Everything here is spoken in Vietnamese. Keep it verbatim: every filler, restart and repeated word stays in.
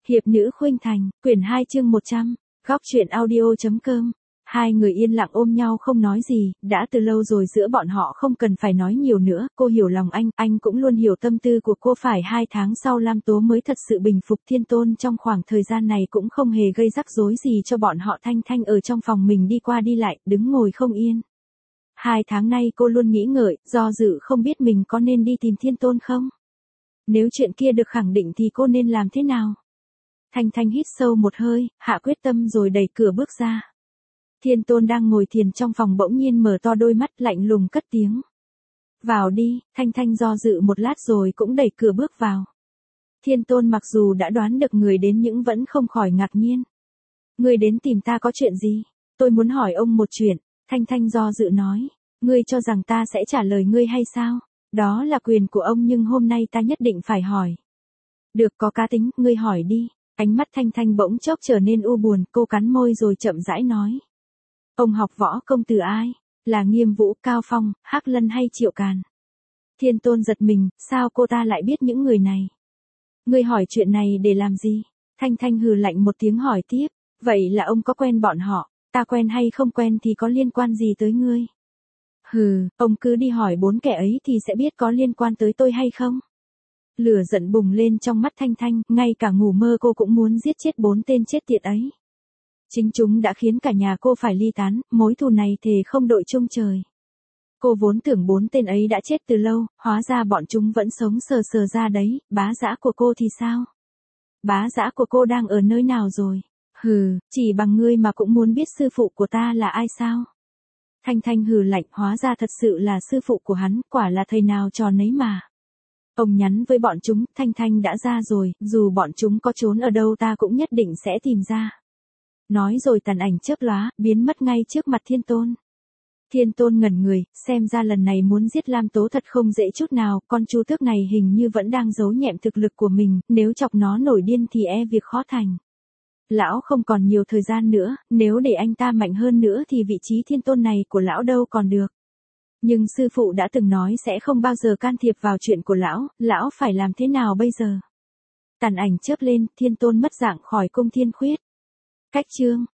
Hiệp nữ khuynh thành, quyển hai chương một trăm, góc truyện audio.com. Hai người yên lặng ôm nhau không nói gì, đã từ lâu rồi giữa bọn họ không cần phải nói nhiều nữa, cô hiểu lòng anh, anh cũng luôn hiểu tâm tư của cô. Phải hai tháng sau Lam Tố mới thật sự bình phục. Thiên Tôn trong khoảng thời gian này cũng không hề gây rắc rối gì cho bọn họ. Thanh Thanh ở trong phòng mình đi qua đi lại, đứng ngồi không yên. Hai tháng nay cô luôn nghĩ ngợi, do dự không biết mình có nên đi tìm Thiên Tôn không? Nếu chuyện kia được khẳng định thì cô nên làm thế nào? Thanh Thanh hít sâu một hơi, hạ quyết tâm rồi đẩy cửa bước ra. Thiên Tôn đang ngồi thiền trong phòng bỗng nhiên mở to đôi mắt lạnh lùng cất tiếng. Vào đi. Thanh Thanh do dự một lát rồi cũng đẩy cửa bước vào. Thiên Tôn mặc dù đã đoán được người đến nhưng vẫn không khỏi ngạc nhiên. Ngươi đến tìm ta có chuyện gì? Tôi muốn hỏi ông một chuyện. Thanh Thanh do dự nói. Ngươi cho rằng ta sẽ trả lời ngươi hay sao? Đó là quyền của ông nhưng hôm nay ta nhất định phải hỏi. Được, có cá tính, ngươi hỏi đi. Ánh mắt Thanh Thanh bỗng chốc trở nên u buồn, cô cắn môi rồi chậm rãi nói. Ông học võ công từ ai? Là Nghiêm Vũ, Cao Phong, Hắc Lân hay Triệu Càn? Thiên Tôn giật mình, sao cô ta lại biết những người này? Ngươi hỏi chuyện này để làm gì? Thanh Thanh hừ lạnh một tiếng hỏi tiếp. Vậy là ông có quen bọn họ? Ta quen hay không quen thì có liên quan gì tới ngươi? Hừ, ông cứ đi hỏi bốn kẻ ấy thì sẽ biết có liên quan tới tôi hay không? Lửa giận bùng lên trong mắt Thanh Thanh, ngay cả ngủ mơ cô cũng muốn giết chết bốn tên chết tiệt ấy. Chính chúng đã khiến cả nhà cô phải ly tán, mối thù này thề không đội chung trời. Cô vốn tưởng bốn tên ấy đã chết từ lâu, hóa ra bọn chúng vẫn sống sờ sờ ra đấy. Bá dã của cô thì sao? Bá dã của cô đang ở nơi nào rồi? Hừ, chỉ bằng ngươi mà cũng muốn biết sư phụ của ta là ai sao? Thanh Thanh hừ lạnh, hóa ra thật sự là sư phụ của hắn, quả là thầy nào trò nấy mà. Ông nhắn với bọn chúng, Thanh Thanh đã ra rồi, dù bọn chúng có trốn ở đâu ta cũng nhất định sẽ tìm ra. Nói rồi tàn ảnh chớp lóa, biến mất ngay trước mặt Thiên Tôn. Thiên Tôn ngẩn người, xem ra lần này muốn giết Lam Tố thật không dễ chút nào, con chu tước này hình như vẫn đang giấu nhẹm thực lực của mình, nếu chọc nó nổi điên thì e việc khó thành. Lão không còn nhiều thời gian nữa, nếu để anh ta mạnh hơn nữa thì vị trí Thiên Tôn này của lão đâu còn được. Nhưng sư phụ đã từng nói sẽ không bao giờ can thiệp vào chuyện của lão, lão phải làm thế nào bây giờ? Tàn ảnh chớp lên, Thiên Tôn mất dạng khỏi cung Thiên Khuyết. Cách chương